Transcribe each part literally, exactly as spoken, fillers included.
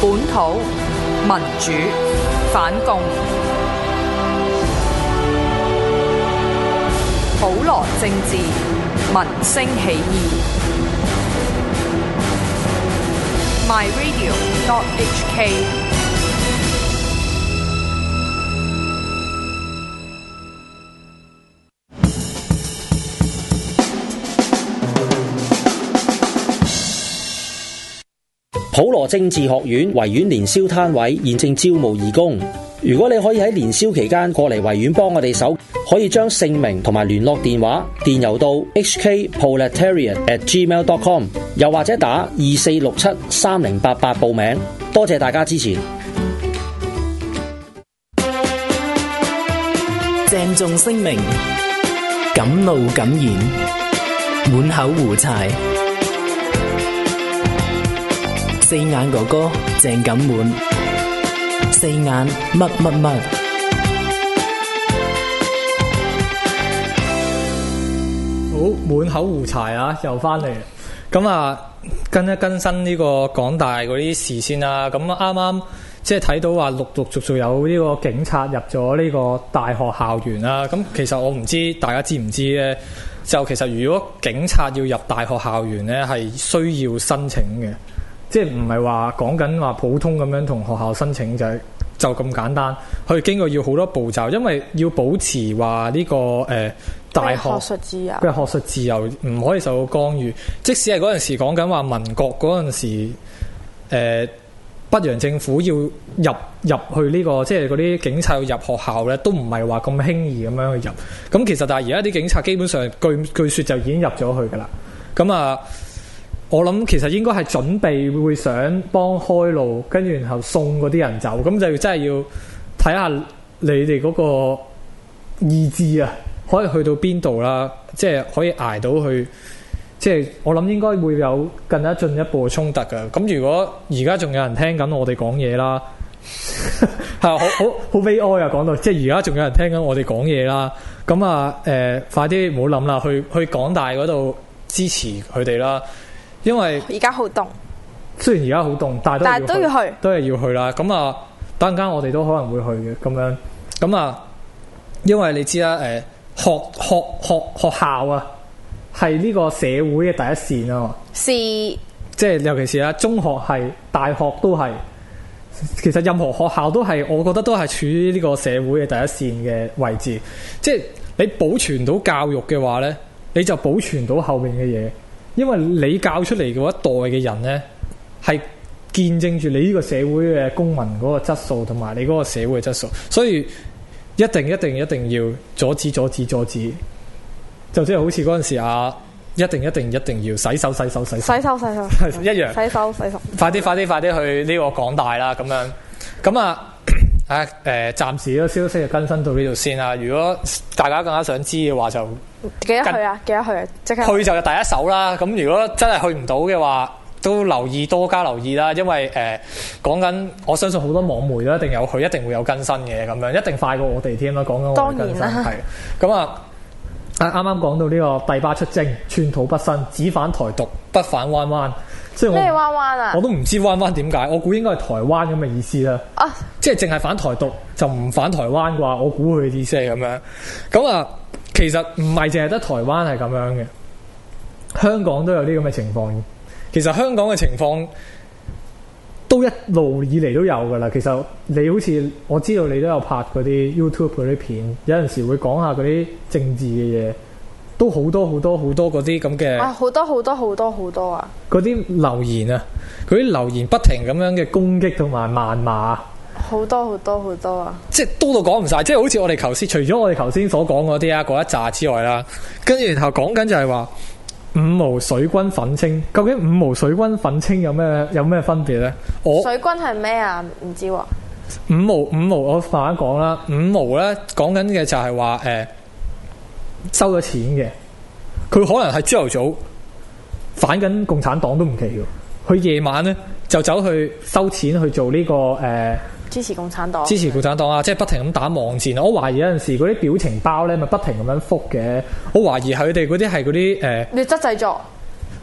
本土民主反共，普羅政治民聲起義。My Radio dot H K。 普羅政治學院維園年宵攤位現正招募義工，如果你可以喺年宵期間過嚟維園幫我哋手，可以將姓名同埋聯絡電話電郵到 h k proletariat at gmail dot com， 又或者打二四六七三零八八報名。多謝大家支持。 鄭重聲明，敢怒敢言，滿口胡柴。四眼哥哥鄭錦滿，四眼乜乜乜。 好，滿口胡柴啊，又翻嚟。咁啊，跟一更新呢個港大嗰啲事先啦。咁啱啱即係睇到話陸陸續續有呢個警察入咗呢個大學校園啦。咁其實我唔知大家知唔知咧？就其實如果警察要入大學校園咧，係需要申請嘅。即係唔係話講緊話普通咁樣同學校申請就係就咁簡單，佢經過要好多步驟，因為要保持話呢、這個誒、呃、大學學術自由嘅學術自由唔可以受到干預。即使係嗰陣時講緊話民國嗰陣時，誒、呃、北洋政府要入入去呢、這個即係嗰啲警察要入學校咧，都唔係話咁輕易咁樣去入。咁其實但係而家啲警察基本上據據説就已經入咗去㗎啦。咁啊〜我諗其實應該係準備會想幫開路，跟住然後送嗰啲人走，咁就真係要睇下你哋嗰個意志啊，可以去到邊度啦，即係可以捱到去，即係我諗應該會有更加進一步嘅衝突㗎。咁如果而家仲有人聽緊我哋講嘢啦，係好好好悲哀啊！講到即係而家仲有人聽緊我哋講嘢啦，咁啊誒，快啲唔好諗啦，去去港大嗰度支持佢哋啦。因為而家好凍， 雖然而家好凍，但係都， 都，都要去， 都係要去啦。咁啊，等間我哋都可能會去嘅咁樣。咁啊，因為你知啦，誒、呃，學學學學校啊，係呢個社會嘅第一線啊嘛。是，即係尤其是啊，中學係，大學都係。其實任何學校都係，我覺得都係處於呢個社會嘅第一線嘅位置。即係你保存到教育嘅話咧，你就保存到後面嘅嘢。因為你教出嚟嗰一代嘅人呢，係見證住你呢個社會嘅公民嗰個質素同埋你嗰個社會嘅質素，所以一定一定一定要阻止阻止阻止，就即係好似嗰陣時啊，一定一定一定要洗手洗手洗手洗手洗手一樣洗手洗手， 快啲快啲快啲去呢個港大啦咁樣，咁啊誒誒，暫時呢個消息就更新到呢度先啦。如果大家更加想知嘅話，就記得去啊！記得去啊！即刻去就係第一手啦。咁如果真係去唔到嘅話，都留意多加留意啦。因為誒講緊，我相信好多網媒都一定有去，一定會有更新嘅咁樣，一定快過我哋添啦。講緊我哋更新係咁啊！啱啱講到呢個帝巴出征，寸土不生，只反台獨，不反灣灣。即係我咩灣灣啊？ 我都唔知灣灣點解，我估應該係台灣咁嘅意思啦。啊！即係淨係反台獨，就唔反台灣啩？我估佢嘅意思係咁樣。咁啊，其實唔係淨係得台灣係咁樣嘅，香港都有啲咁嘅情況。其實香港嘅情況都一路以嚟都有噶啦。其實你好似我知道你都有拍嗰啲 YouTube 嗰啲片，有陣時會講下嗰啲政治嘅嘢。都好多好多好多嗰啲咁嘅， 啊好多好多好多好多啊！ 嗰啲留言啊，嗰啲留言不停咁樣嘅攻擊同埋謾罵， 好多好多好多啊！ 即係多到講唔晒，即係好似我哋頭先，除咗我哋頭先所講嗰啲啊嗰一紮之外啦，跟住然後講緊就係話五毛水軍粉青，究竟五毛水軍粉青有咩有咩分別咧？我水軍係咩啊？唔知喎。 五毛五毛，我慢慢講啦。五毛咧講緊嘅就係話誒。收咗錢嘅，佢可能係朝頭早反緊共產黨都唔奇嘅，佢夜晚咧就走去收錢去做呢、這個誒、呃、 支持共產黨， 支持共產黨啊！即係不停咁打網戰。我懷疑有陣時嗰啲表情包咧咪不停咁樣覆嘅，我懷疑係佢哋嗰啲係嗰啲誒劣質製作。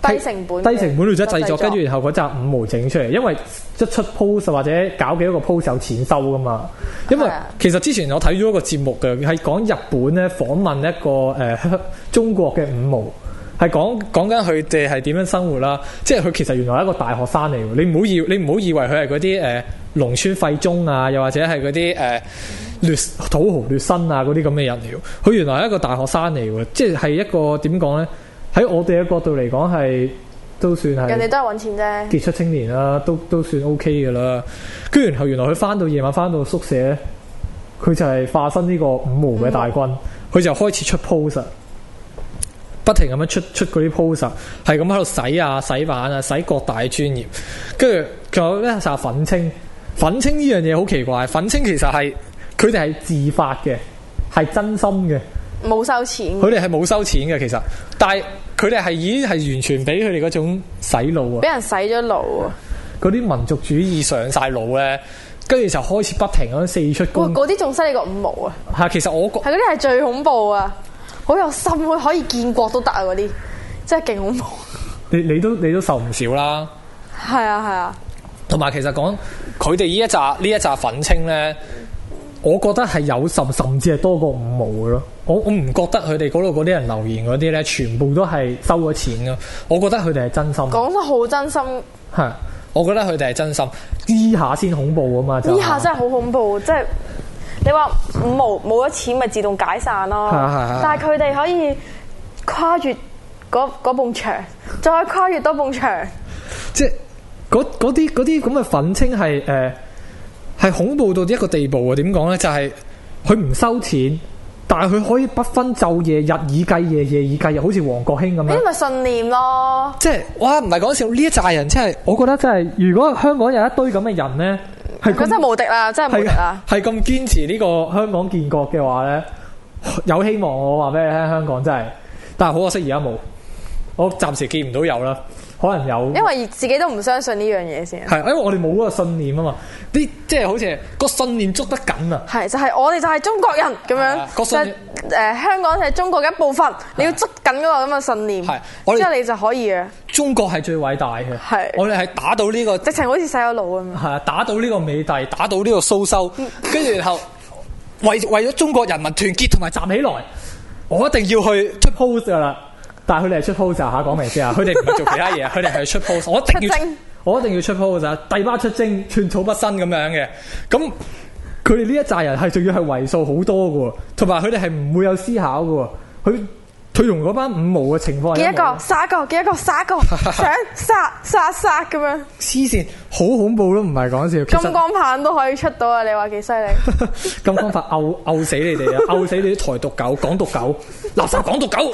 低成本低成本去咗製作， 製作跟住然後嗰紮五毛整出嚟，因為一出 post 或者搞幾多個 post 有錢收噶嘛。因為係啊其實之前我睇咗一個節目嘅，係講日本咧訪問一個誒、呃、中國嘅五毛。係講講緊佢哋係點樣生活啦，即係佢其實原來係一個大學生嚟喎。你唔好以你唔好以為佢係嗰啲誒農村廢中啊，又或者係嗰啲誒劣土豪劣紳啊嗰啲咁嘅人嚟喎。佢原來係一個大學生嚟喎，即係係一個點講咧？喺我哋嘅角度嚟講係都算係人哋都係揾錢啫。 傑出青年啦，都都算 OK 嘅啦。跟住然後原來佢翻到夜晚翻到宿舍咧，佢就係化身呢個五毛嘅大軍，佢、嗯、就開始出 post。不停咁樣出出嗰啲 post，係咁喺度洗啊洗版啊洗各大專頁，跟住仲有咧就係憤青，憤青呢樣嘢好奇怪，憤青其實係佢哋係自發嘅，係真心嘅， 冇收錢。 佢哋係冇收錢嘅其實，但係佢哋係已經係完全俾佢哋嗰種洗腦啊， 俾人洗咗腦啊！ 嗰啲民族主義上晒腦咧，跟住就開始不停咁四出攻。 嗰啲仲犀利過五毛啊！ 係其實我覺係嗰啲係最恐怖啊！好有心，佢可以建國都得啊！嗰啲真係勁恐怖。 你你都你都受唔少啦。 係啊係啊。 同埋其實講佢哋呢一紮呢一紮憤青咧，我覺得係有甚甚至係多過五毛嘅咯。我我唔覺得佢哋嗰度嗰啲人留言嗰啲咧，全部都係收咗錢咯。我覺得佢哋係真心。 講得好真心。 係，我覺得佢哋係真心。呢下先恐怖啊嘛！呢下真係好恐怖，即係。你話五毛冇咗錢咪自動解散咯，但係佢哋可以跨越嗰嗰埲牆，再跨越多埲牆。 即係嗰嗰啲嗰啲咁嘅憤青係誒係恐怖到一個地步啊！點講咧？就係佢唔收錢，但係佢可以不分晝夜，日以繼夜，夜以繼日，好似黃國興咁樣。 呢啲咪信念咯。即係哇，唔係講笑，呢一紮人真係，我覺得真係，如果香港有一堆咁嘅人咧。 佢真係無敵啦！真係無敵啦！ 係咁堅持呢個香港建國嘅話咧，有希望。我話俾你聽，香港真係，但係好可惜而家冇，我暫時見唔到有啦。可能有， 因為自己都唔相信呢樣嘢先。 係，因為我哋冇嗰個信念啊嘛，啲即係好似個信念捉得緊啊。 係就係、是、我哋就係中國人咁樣，個信念誒、就係呃、香港係中國嘅一部分，你要捉緊嗰個咁嘅信念，之後你就可以嘅。中國係最偉大嘅，係我哋係打到呢、呢個直情好似洗咗腦咁樣。係啊，打到呢個美帝，打到呢個蘇修，跟住然後為為咗中國人民團結同埋站起來，我一定要去出 post 噶啦。但係佢哋係出 post 嚇，講明先啊！佢哋唔係做其他嘢，佢哋係出 post。我一定要，我一定要出 post 啊！帝媽出征，寸草不生咁樣嘅。咁佢哋呢一紮人係仲要係為數好多嘅喎，同埋佢哋係唔會有思考嘅喎。佢佢同嗰班五毛嘅情況係幾多個殺一個，幾多個殺一個，想殺殺殺咁樣。黐線，好恐怖咯！唔係講笑。金光棒都可以出到啊！你話幾犀利？金光棒毆毆死你哋啊！毆死你啲台獨狗、港獨狗、垃圾港獨狗。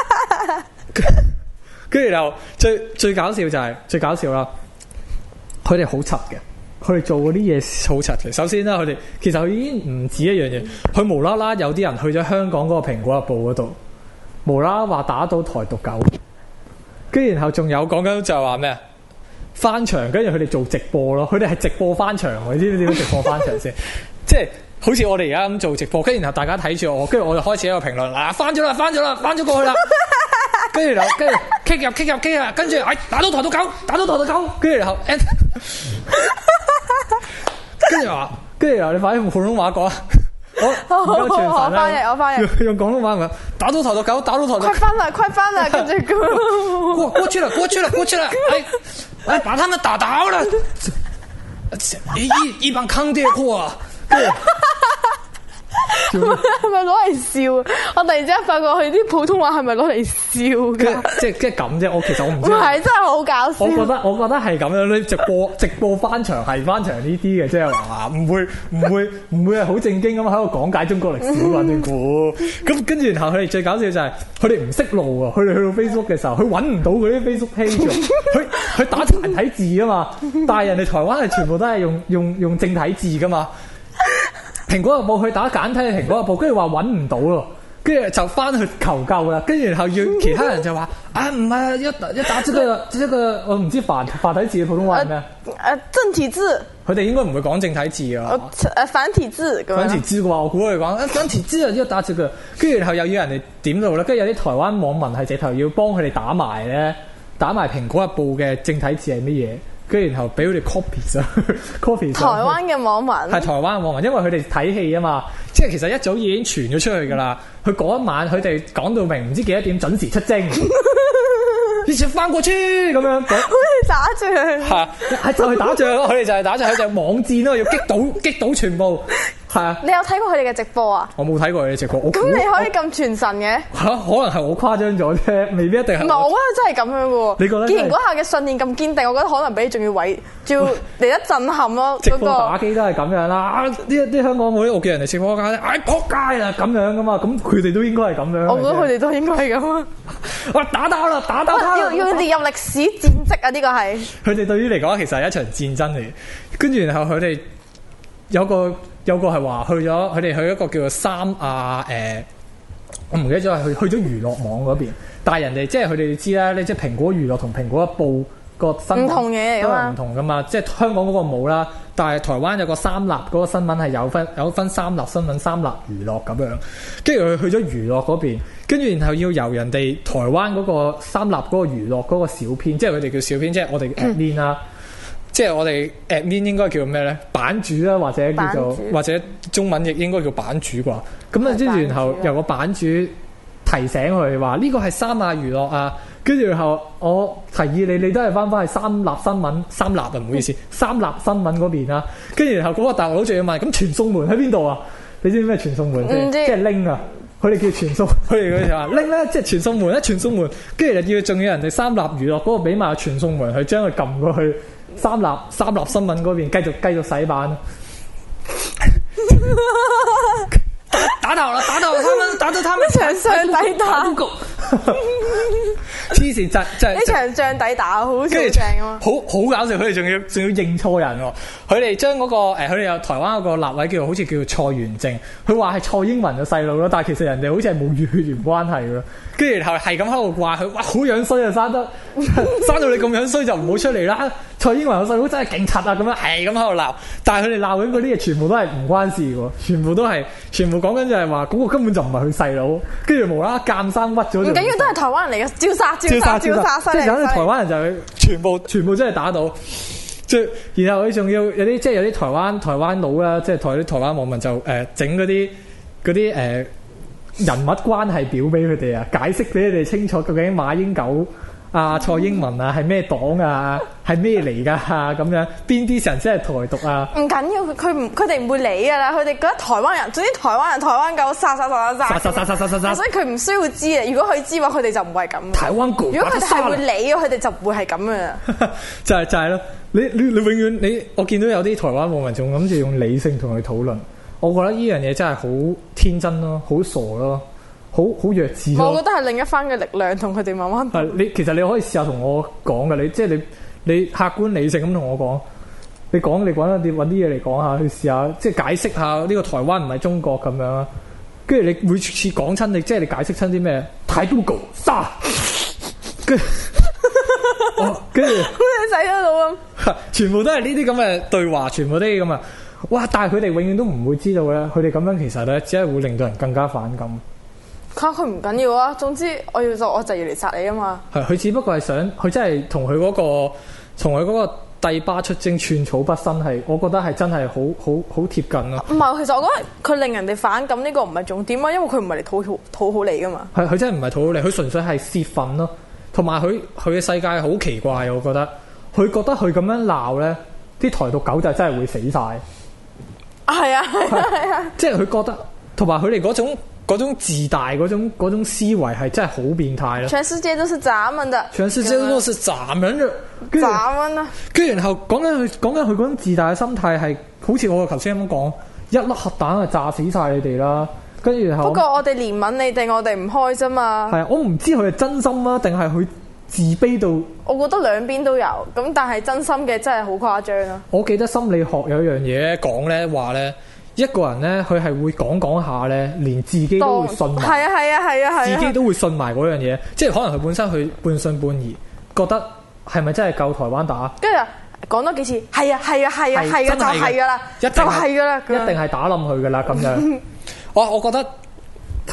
跟住就最最搞笑就係、是、最搞笑啦！佢哋好柒嘅，佢哋做嗰啲嘢好柒嘅。首先啦，佢哋其實佢已經唔止一樣嘢，佢無啦啦有啲人去咗香港嗰個蘋果日報嗰度，無啦啦話打到台獨狗，跟住然後仲有講緊就係話咩啊？翻牆，跟住佢哋做直播咯，佢哋係直播翻牆，你知唔知點樣直播翻牆先？即係好似我哋而家咁做直播，跟住然後大家睇住我，跟住我就開始一個評論，嗱翻咗啦，翻咗啦，翻咗過去啦。跟住然後，跟住 kick 入 kick 入 kick 入，跟住哎打到台獨狗，打到台獨狗，跟住然後，跟住話，跟住然後你快啲用普通話講，我我我翻譯，我翻譯，用廣東話講，打到台獨狗，打到台獨狗，快翻啦，快翻啦，跟住過過去了，過去了，過去了，哎哎，把他們打倒了，一一幫坑爹貨。係咪攞嚟笑？我突然之間發覺佢啲普通話係咪攞嚟笑噶？即係即係咁啫。我其實我唔知。唔係，真係好搞笑。我覺得我覺得係咁樣。你直播直播翻牆係翻牆呢啲嘅，即係話唔會唔會唔會係好正經咁喺度講解中國歷史啊？你估？咁跟住然後佢哋最搞笑就係佢哋唔識路啊！佢哋去到 Facebook 嘅時候，佢揾唔到嗰啲 Facebook page。佢佢打殘體字啊嘛，但係人哋台灣係全部都係用用用正體字噶嘛。蘋果日報去打簡體嘅蘋果日報，跟住話揾唔到咯，跟住就翻去求救啦。跟住然後要其他人就話啊唔係一一打這個這個我唔知繁繁體字嘅普通話係咩啊？誒正體字。佢哋應該唔會講正體字啊。誒繁體字。繁體字嘅話，我估佢哋講誒繁體字啊，要打這個。跟住然後又要人哋點到啦，跟住有啲台灣網民係直頭要幫佢哋打埋咧， 打埋蘋果日報嘅正體字係乜嘢，跟住然後俾佢哋 copy 上 copy 上。 台灣嘅網民係台灣嘅網民，因為佢哋睇戲啊嘛，即係其實一早已經傳咗出去㗎啦。佢嗰一晚佢哋講到明唔知幾多點準時出征。你先翻過去咁樣，好似打仗係係就係打仗咯，佢哋就係打仗，佢就係網戰咯，要擊倒擊倒全部係啊！ 你有睇過佢哋嘅直播啊？ 我冇睇過佢哋直播。 咁你可以咁傳神嘅嚇？可能係我誇張咗啫，未必一定係。 唔係，我覺得真係咁樣嘅喎。 你覺得？既然嗰下嘅信念咁堅定，我覺得可能比你仲要偉，仲要嚟得震撼咯。 直播打機都係咁樣啦。啊！呢啲香港嗰啲我見人哋直播間咧，唉撲街啦咁樣噶嘛，咁佢哋都應該係咁樣。 我覺得佢哋都應該係咁啊！ 我打打啦，打打打！ 要要列入歷史戰績啊！呢個係佢哋對於嚟講其實係一場戰爭嚟，跟住然後佢哋有個有個係話去咗，佢哋去一個叫做三亞誒、呃，我唔記得咗係去去咗娛樂網嗰邊，但係人哋即係佢哋知啦，你即係蘋果娛樂同蘋果一報個新聞唔同嘢嚟㗎嘛， 唔同㗎嘛，即係香港嗰個冇啦，但係台灣有個三立嗰個新聞係有分有分三立新聞、三立娛樂咁樣，跟住佢去咗娛樂嗰邊。跟住然後要由人哋台灣嗰個三立嗰個娛樂嗰個小編，即係佢哋叫小編，即係我哋 admin 啦，即係我哋 admin 應該叫咩咧？版主啦，或者叫做或者中文亦應該叫版主啩。咁啊，跟住然後由個版主提醒佢話呢個係三亞娛樂啊。跟住然後我提議你，你都係翻返去三立新聞，三立啊唔好意思，三立新聞嗰邊啊。跟住然後嗰個大陸佬仲要問，咁傳送門喺邊度啊？你知唔知咩傳送門先？即係 link 啊！佢哋叫傳送，佢哋嗰啲話拎咧，即係傳送門咧，傳送門，跟住就要仲要人哋三立娛樂嗰個俾埋傳送門去將佢撳過去三立三立新聞嗰邊，繼續繼續洗版。打到啦！打到他們，打到他們場上抵打。 黐線真真呢場仗抵打，好正啊！ 好好搞笑，佢哋仲要仲要認錯人喎。佢哋將嗰個誒，佢哋有台灣嗰個立委叫做好似叫做蔡元正，佢話係蔡英文嘅細路咯，但係其實人哋好似係冇血緣關係嘅。跟住然後係咁喺度話佢，哇好樣衰啊，生得生到你咁樣衰就唔好出嚟啦！蔡英文嘅細佬真係勁柒啊，咁樣係咁喺度鬧，但係佢哋鬧緊嗰啲嘢全部都係唔關事嘅，全部都係全部講緊就係話嗰個根本就唔係佢細佬，跟住無啦啦鑑生屈咗。唔緊要，都係台灣人嚟嘅，照殺照殺照殺， 即係有啲台灣人就係全部全部真係打到。即係然後佢仲要有啲即係有啲台灣台灣佬啦，即係台啲台灣網民就誒整嗰啲嗰啲誒人物關係表俾佢哋啊，解釋俾你哋清楚究竟馬英九啊、蔡英文啊係咩黨啊，係咩嚟㗎咁樣，邊啲人先係台獨啊？唔緊要，佢唔佢哋唔會理㗎啦，佢哋覺得台灣人，總之台灣人台灣狗殺殺殺殺殺殺殺殺殺殺，所以佢唔需要知啊。如果佢知話，佢哋就唔會係咁。台灣狗，如果佢哋係會理，佢哋就唔會係咁啊。 就係就係咯，你你你永遠你我見到有啲台灣網民仲諗住用理性同佢討論，我覺得呢樣嘢真係好天真咯，好傻咯。好好弱智咯！ 我覺得係另一番嘅力量，同佢哋慢慢。 係你其實你可以試下同我講嘅，你即係你你客觀理性咁同我講，你講你講一啲揾啲嘢嚟講下，去試下即係解釋下呢個台灣唔係中國咁樣。跟住你每次講親你，即係你解釋親啲咩？台獨狗殺，跟住跟住好似洗咗腦咁， 全部都係呢啲咁嘅對話，全部都係咁啊！哇！但係佢哋永遠都唔會知道咧，佢哋咁樣其實咧，只係會令到人更加反感。 嚇佢唔緊要啊！總之我要就我就要嚟殺你啊嘛！ 係佢只不過係想佢真係同佢嗰個同佢嗰個帝巴出征寸草不生係，我覺得係真係好好好貼近咯。 唔係，其實我覺得佢令人哋反感呢個唔係重點啊，因為佢唔係嚟討好討好你噶嘛。 係佢真係唔係討好你，佢純粹係泄憤咯。同埋佢佢嘅世界好奇怪，我覺得佢覺得佢咁樣鬧咧，啲台獨狗就真係會死晒。 係啊係啊！ 即係佢覺得，同埋佢哋嗰種。嗰種自大嗰種嗰種思維係真係好變態啦！ 全世界都是咱們的， 全世界都是咱們的， 咱們啊！ 跟住然後講緊佢講緊佢嗰種自大嘅心態係，好似我頭先咁講，一粒核彈就炸死晒你哋啦！跟住然後， 不過我哋憐憫你哋，我哋唔開啫嘛。 係啊，我唔知佢係真心啊，定係佢自卑到？ 我覺得兩邊都有，咁但係真心嘅真係好誇張啊！ 我記得心理學有一樣嘢講咧，話咧。一個人咧，佢係會講講下咧，連自己都會信埋。 係啊係啊係啊係啊！ 自己都會信埋嗰樣嘢，即係可能佢本身佢半信半疑，覺得係咪真係夠台灣打？ 跟住講多幾次，係啊係啊係啊係啊，就係噶啦，就係噶啦， 一定係打冧佢噶啦咁樣。我我覺得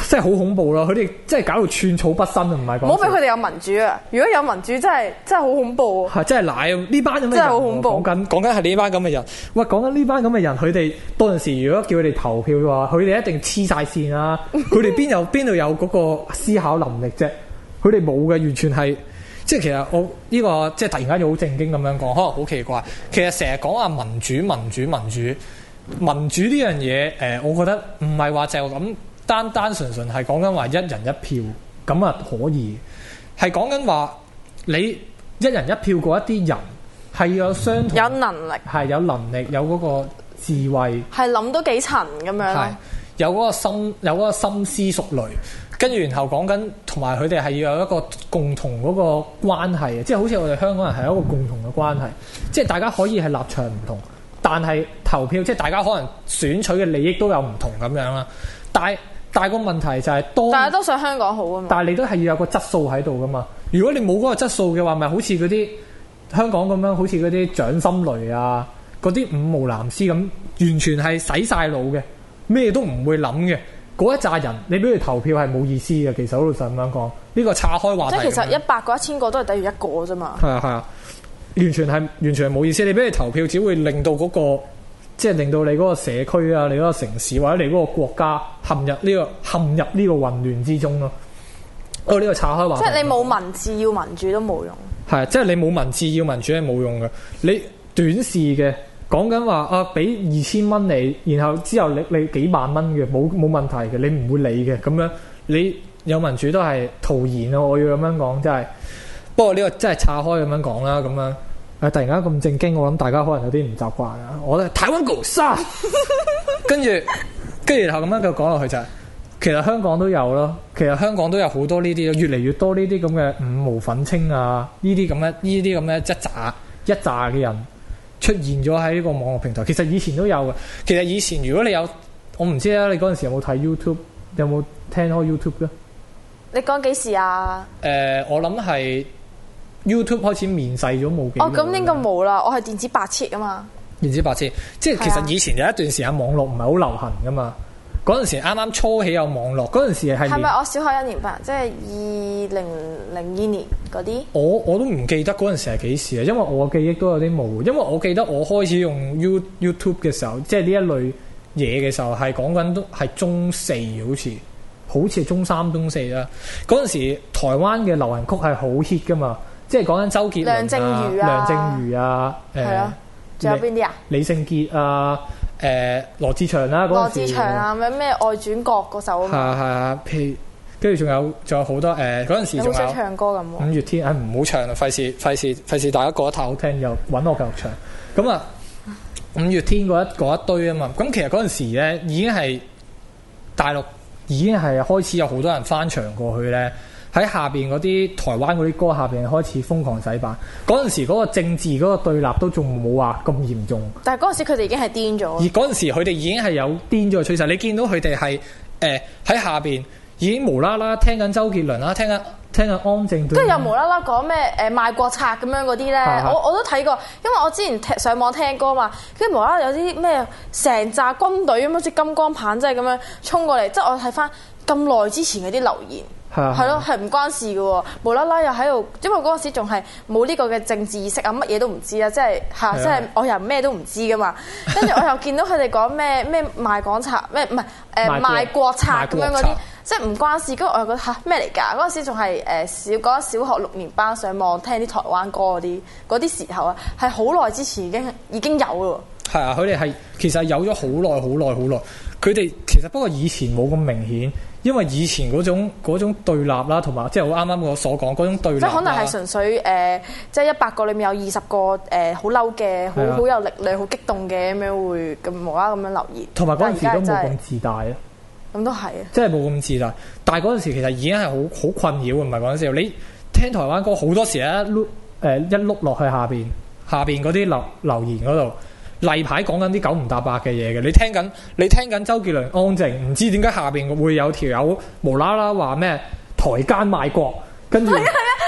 真係好恐怖咯！佢哋真係搞到寸草不生，唔係講。 唔好俾佢哋有民主啊！如果有民主，真係真係好恐怖。 係真係奶呢班咁嘅人， 真係好恐怖。 講緊講緊係呢班咁嘅人。喂，講緊呢班咁嘅人，佢哋到陣時如果叫佢哋投票嘅話，佢哋一定黐晒線啦。佢哋邊有邊度有嗰個思考能力啫？佢哋冇嘅，完全係即係其實我呢、呢個即係突然間就好正經咁樣講，可能好奇怪。其實成日講話民主、民主、民主、民主呢樣嘢，誒、呃，我覺得唔係話就咁。單單純純係講緊話一人一票咁啊可以，係講緊話你一人一票嗰一啲人係要有相同有能力， 係有能力有嗰個智慧，係諗到幾層咁樣， 係有嗰個心有嗰個深思熟慮，跟住然後講緊同埋佢哋係要有一個共同嗰個關係，即係好似我哋香港人係一個共同嘅關係，即係大家可以係立場唔同，但係投票即係大家可能選取嘅利益都有唔同咁樣啦，但係。但係個問題就係當大家都想香港好啊嘛， 但係你都係要有個質素喺度噶嘛。如果你冇嗰個質素嘅話，咪好似嗰啲香港咁樣，好似嗰啲掌心雷啊，嗰啲五毛藍絲咁，完全係洗晒腦嘅，咩都唔會諗嘅。嗰一紮人，你俾佢投票係冇意思嘅。其實好老實咁樣講，呢、呢個岔開話題。 即係其實一百個、一千個都係等於一個啫嘛。 係啊係啊，完全係完全係冇意思。你俾佢投票，只會令到嗰、嗰個。即係令到你嗰個社區啊，你嗰個城市或者你嗰個國家陷入呢、呢個陷入呢個混亂之中咯。哦，呢個岔開話題。 即係你冇文字要民主都冇用。 係，即係你冇文字要民主係冇用嘅。你短視嘅講緊話啊，俾二千蚊你，然後之後你你幾萬蚊嘅，冇冇問題嘅，你唔會理嘅咁樣。你有民主都係徒然啊！我要咁樣講，真係。不過呢個真係岔開咁樣講啦，咁樣。誒，突然間咁正經，我諗大家可能有啲唔習慣啊！我咧台灣狗沙，跟住跟住然後咁樣繼續講落去就係、是，其實香港都有咯，其實香港都有好多呢啲，越嚟越多呢啲咁嘅五毛粉青啊，呢啲咁嘅呢啲咁嘅一紮一紮嘅人出現咗喺呢個網絡平台。其實以前都有嘅，其實以前如果你有，我唔知啊，你嗰陣時有冇睇 YouTube， 有冇聽開 YouTube 嘅？ 你講幾時啊？ 誒、呃，我諗係。YouTube 開始面世咗冇幾耐。哦， 咁應該冇啦，我係電子白痴啊嘛。 電子白痴，即係其實以前有一段時間網絡唔係好流行噶嘛。嗰陣時啱啱初起有網絡，嗰陣時係係咪我小學一年班，即係二零零二年嗰啲？ 我我都唔記得嗰陣時係幾時啊，因為我記憶都有啲模糊。因為我記得我開始用 You YouTube 嘅時候，即係呢一類嘢嘅時候，係講緊都係中四，好似好似係中三、中四啦。嗰陣時台灣嘅流行曲係好 hit 噶嘛。即係講緊周杰倫啊、梁靜茹啊、梁靜茹啊，誒，係啊，仲有邊啲啊？李聖傑啊，誒，羅志祥啦， 羅志祥啊，咩咩外轉角嗰首啊嘛， 係係啊，譬跟住仲有仲有好多誒，嗰陣時仲有。好想唱歌咁喎。五月天，誒唔好唱啦，費事費事費事，大家覺得太好聽又揾我繼續唱。咁啊，五月天嗰一嗰一堆啊嘛，咁其實嗰陣時咧已經係大陸已經係開始有好多人翻牆過去咧。喺下邊嗰啲台灣嗰啲歌下邊開始瘋狂洗版，嗰陣時嗰個政治嗰個對立都仲冇話咁嚴重。但係嗰陣時佢哋已經係癲咗。而嗰陣時佢哋已經係有癲咗嘅趨勢，你見到佢哋係誒喺下邊已經無啦啦聽緊周杰倫啦，聽緊聽緊安靜。跟住又無啦啦講咩誒賣國賊咁樣嗰啲咧，我我都睇過，因為我之前聽上網聽歌嘛，跟住無啦啦有啲咩成紮軍隊咁好似金剛棒即係咁樣衝過嚟，即係我睇翻咁耐之前嗰啲留言。係咯，係唔關事嘅喎，無啦啦又喺度，因為嗰陣時仲係冇呢個嘅政治意識啊，乜嘢都唔知啊，即係嚇，即係我又咩都唔知噶嘛。跟住我又見到佢哋講咩咩賣港賊，咩唔係誒賣國賊咁樣嗰啲，即係唔關事。跟住我又覺得嚇咩嚟㗎？嗰陣時仲係誒小嗰小學六年班上網聽啲台灣歌嗰啲嗰啲時候啊，係好耐之前已經已經有咯。係啊，佢哋係其實有咗好耐好耐好耐，佢哋其實不過以前冇咁明顯。因為以前嗰種嗰種對立啦，同埋即係我啱啱我所講嗰種對立，即係可能係純粹誒、呃，即係一百個裏面有二十個誒好嬲嘅，好好有力量、好激動嘅咁樣會咁無啦啦咁樣留言。同埋嗰陣時都冇咁自大啊！咁都係啊！即係冇咁自大，但係嗰陣時其實已經係好好困擾嘅，唔係嗰陣時。你聽台灣歌好多時咧，碌誒一碌落去下邊下邊嗰啲留留言嗰度。例牌講緊啲九唔搭八嘅嘢嘅，你聽緊你聽緊周杰倫安靜，唔知點解下邊會有條友無啦啦話咩台奸賣國，跟住係啊係啊，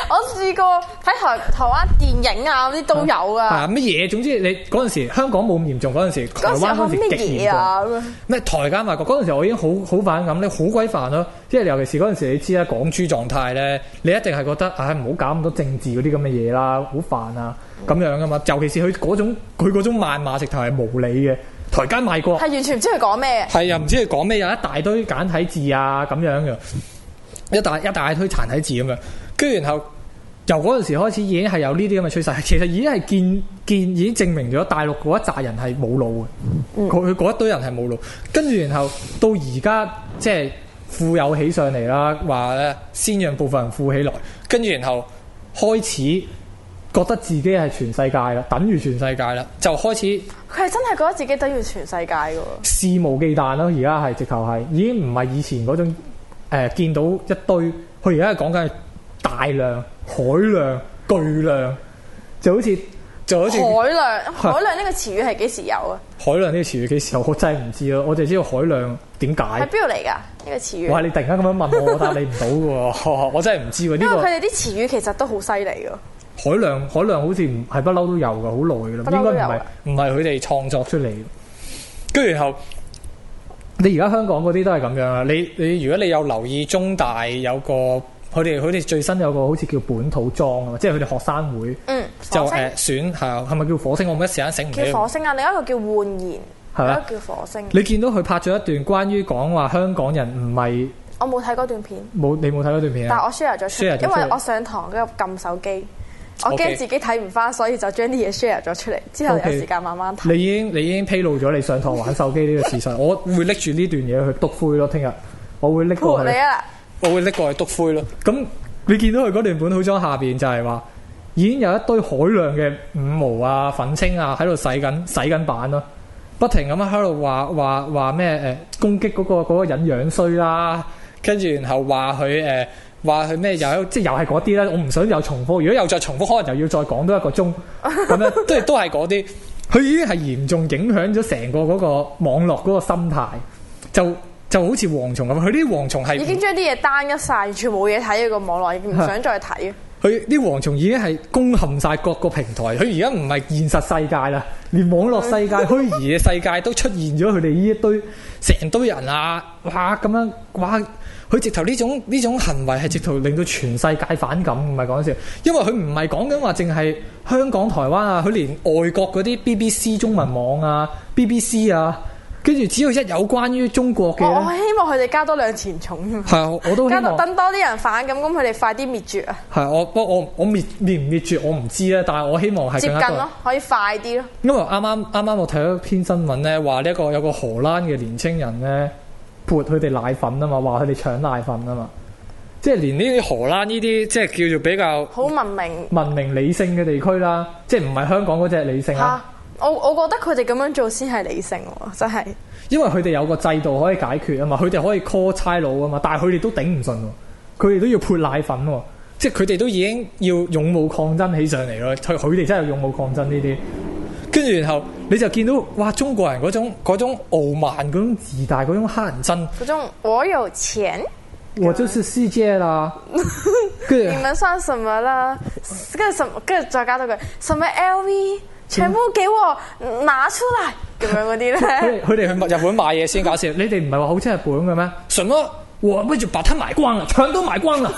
我試過睇台台灣電影啊，嗰啲都有啊。 係乜嘢？總之你嗰陣時香港冇咁嚴重，嗰陣時台灣嗰陣時極嚴重。咩台奸賣國嗰陣時，我已經好好反感咧，好鬼煩咯。即係尤其是嗰陣時，你知啦，港豬狀態咧，你一定係覺得唉，唔好搞咁多政治嗰啲咁嘅嘢啦，好煩啊咁樣噶嘛。尤其是佢嗰種佢嗰種謾罵直頭係無理嘅。台奸賣國係完全唔知佢講咩。 係又唔知佢講咩，有一大堆簡體字啊咁樣嘅，一大一大堆殘體字咁樣。跟住然後由嗰陣時開始已經係有呢啲咁嘅趨勢，其實已經係見見已經證明咗大陸嗰一紮人係冇腦嘅，佢佢嗰一堆人係冇腦。跟住然後到而家即係富有起上嚟啦，話咧先讓部分人富起來，跟住然後開始覺得自己係全世界啦，等於全世界啦，就開始佢係真係覺得自己等於全世界嘅喎， 肆無忌憚咯。而家係直頭係已經唔係以前嗰種誒、呃、見到一堆，佢而家係講緊係大量、海量、巨量，就好似就好似海量海量呢個詞語係幾時有啊？ 海量呢個詞語幾時有？我真係唔知咯，我淨係知道海量點解喺邊度嚟㗎？呢、呢個詞語哇！ 你突然間咁樣問我，我答你唔到嘅喎，我真係唔知喎。呢、呢個因為佢哋啲詞語其實都好犀利㗎。 海量海量好似唔係不嬲都有㗎，好耐㗎啦，應該唔係唔係佢哋創作出嚟。跟住然後，你而家香港嗰啲都係咁樣啦。你你如果你有留意中大有個佢哋佢哋最新有個好似叫本土莊啊嘛，即係佢哋學生會， 嗯， 就誒、呃、選係係咪叫火星？我唔一時間醒唔起。 叫火星啊，另一個叫煥然，係咪？叫火星。 你見到佢拍咗一段關於講話香港人唔係， 我冇睇嗰段片。冇， 你冇睇嗰段片啊？ 但係我 share 咗出嚟，因為我上堂嗰個撳手機。我驚自己睇唔翻，所以就將啲嘢 share 咗出嚟，之後有時間慢慢睇。你已經你已經披露咗你上堂玩手機呢個事實，我會拎住呢段嘢去篤灰咯。聽日我會拎過去，我會拎過去篤灰咯。咁你見到佢嗰段本土裝下邊就係話，已經有一堆海量嘅五毛啊、粉青啊喺度洗緊洗緊版咯，不停咁樣喺度話話話咩誒攻擊嗰、嗰個嗰、嗰個人樣衰啦，跟住然後話佢誒。話佢咩又即係又係嗰啲咧，我唔想有重複。如果又再重複，可能又要再講多一個鐘咁樣，都係都係嗰啲。佢已經係嚴重影響咗成個嗰個網絡嗰個心態，就就好似蝗蟲咁。佢啲蝗蟲係已經將啲嘢單一晒，完全冇嘢睇嘅個網絡，已經唔想再睇。佢啲蝗蟲已經係攻陷晒各個平台。佢而家唔係現實世界啦，連網絡世界、虛擬嘅世界都出現咗佢哋呢一堆成堆人啊！哇咁樣哇！佢直頭呢種呢種行為係直頭令到全世界反感，唔係講笑。因為佢唔係講緊話淨係香港、台灣啊，佢連外國嗰啲 B B C 中文網啊、B B C 啊，跟住只要一有關於中國嘅，我希望佢哋加多兩錢重。係啊，我都希望加多等多啲人反感，咁佢哋快啲滅絕啊！係我不我我滅滅唔滅絕我唔知啦，但係我希望係接近咯，可以快啲咯。因為啱啱啱啱我睇咗篇新聞咧，話呢一個有個荷蘭嘅年青人咧。潑佢哋奶粉啊嘛，話佢哋搶奶粉啊嘛，即係連呢啲荷蘭呢啲即係叫做比較好文明、文明理性嘅地區啦，即係唔係香港嗰隻理性啦。我我覺得佢哋咁樣做先係理性喎，真係。因為佢哋有個制度可以解決啊嘛，佢哋可以 call 差佬啊嘛，但係佢哋都頂唔順喎，佢哋都要潑奶粉喎，即係佢哋都已經要勇武抗爭起上嚟咯。佢佢哋真係勇武抗爭呢啲。跟住然後你就見到哇，中國人嗰種嗰種傲慢、嗰種自大、嗰種黑人憎，嗰種我有錢，我就是世界啦。跟住你們算什麼啦？跟住什跟住再加多句什麼 L V， 全部給我拿出嚟咁樣嗰啲咧。佢哋去日本買嘢先搞笑。你哋唔係話好似日本嘅咩？什麼我不就把它買光了，全都買光了。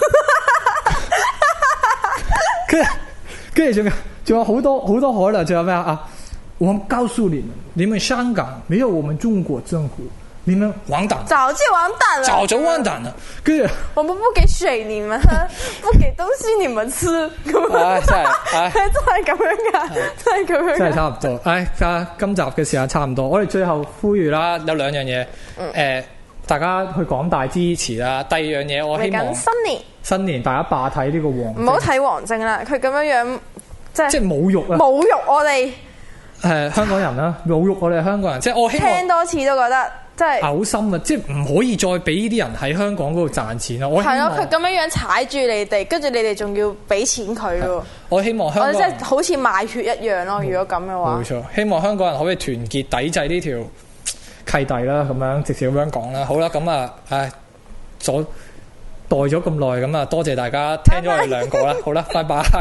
跟住跟住仲有仲有好多好多海量，仲有咩啊？我告訴你們，你們香港沒有我們中國政府，你們完蛋，早就完蛋了，早就完蛋了。跟住我們不給水你們喝，不給東西你們吃，咁啊真係，唉真係咁樣噶，真係咁樣，真係差唔多。唉，啊，今集嘅時間差唔多，我哋最後呼籲啦，有兩樣嘢，誒、嗯呃，大家去港大支持啦。第二樣嘢，我希望新年新年大家霸睇呢個王晶，唔好睇王晶啦，佢咁樣樣即係即係侮辱啊，侮辱我哋。誒、呃、香港人啦，侮辱我哋香港人，即係我希望聽多次都覺得即係嘔心啊！即係唔可以再俾呢啲人喺香港嗰度賺錢啦。我係咯，佢咁樣樣踩住你哋，跟住你哋仲要俾錢佢喎。我希望香港人，我即係好似賣血一樣咯。如果咁嘅話，冇錯，希望香港人可以團結抵制呢條契弟啦。咁樣直接咁樣講啦。好啦，咁啊，唉，左待咗咁耐，咁啊多謝大家聽咗我哋兩個啦，好啦，拜拜。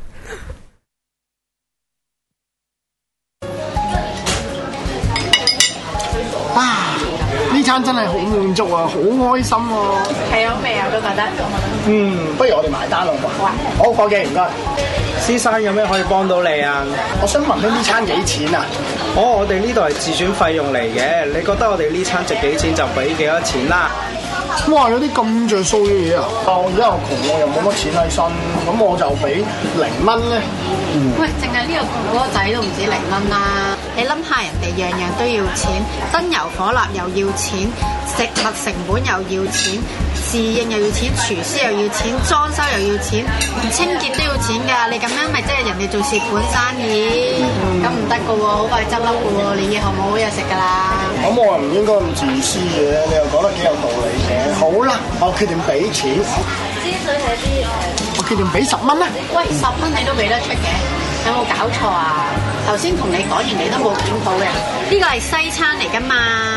啊！呢餐真係好滿足啊，好開心啊！ 係好味啊，都覺得。 嗯，不如我哋埋單咯噃。 好啊。 好，夥計唔該。 先生有咩可以幫到你啊？ 我想問呢呢餐幾錢啊？ 哦，我哋呢度係自選費用嚟嘅，你覺得我哋呢餐值幾錢就俾幾多錢啦。 哇！有啲咁着數嘅嘢啊！我而家又窮，我又冇乜錢喺身，咁我就俾零蚊咧。 嗯、喂，淨係呢個哥哥仔都唔止零蚊啦！你諗下，人哋樣樣都要錢，燈油火蠟又要錢，食物成本又要錢，侍應又要錢，廚師又要錢，裝修又要錢，連清潔都要錢㗎。你咁樣咪即係人哋做蝕本生意，咁唔得㗎喎，好快執笠㗎喎，你以後冇好嘢食㗎啦。 咁我又唔應該咁自私嘅，你又講得幾有道理嘅。好啦，我決定俾錢。 支水係啲誒， 我決定俾十蚊啦。 喂，十蚊你都俾得出嘅？有冇搞錯啊？頭先同你講完你都冇檢討嘅，呢個係西餐嚟㗎嘛？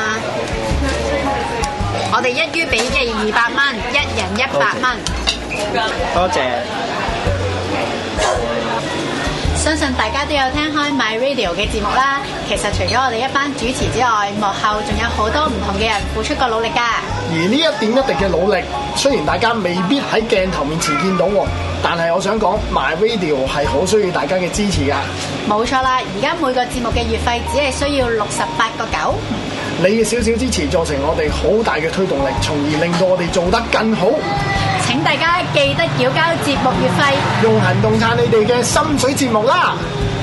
我哋一於俾嘅二百蚊，一人一百蚊。 多謝。 相信大家都有聽開 My Radio 嘅節目啦。其實除咗我哋一班主持之外，幕後仲有好多唔同嘅人付出過努力㗎。 而呢一點一滴嘅努力，雖然大家未必喺鏡頭面前見到喎，但係我想講 My Radio 係好需要大家嘅支持㗎。 冇錯啦，而家每個節目嘅月費只係需要六十八個九。 你嘅少少支持造成我哋好大嘅推動力，從而令到我哋做得更好。 請大家記得繳交節目月費， 用行動撐你哋嘅心水節目啦！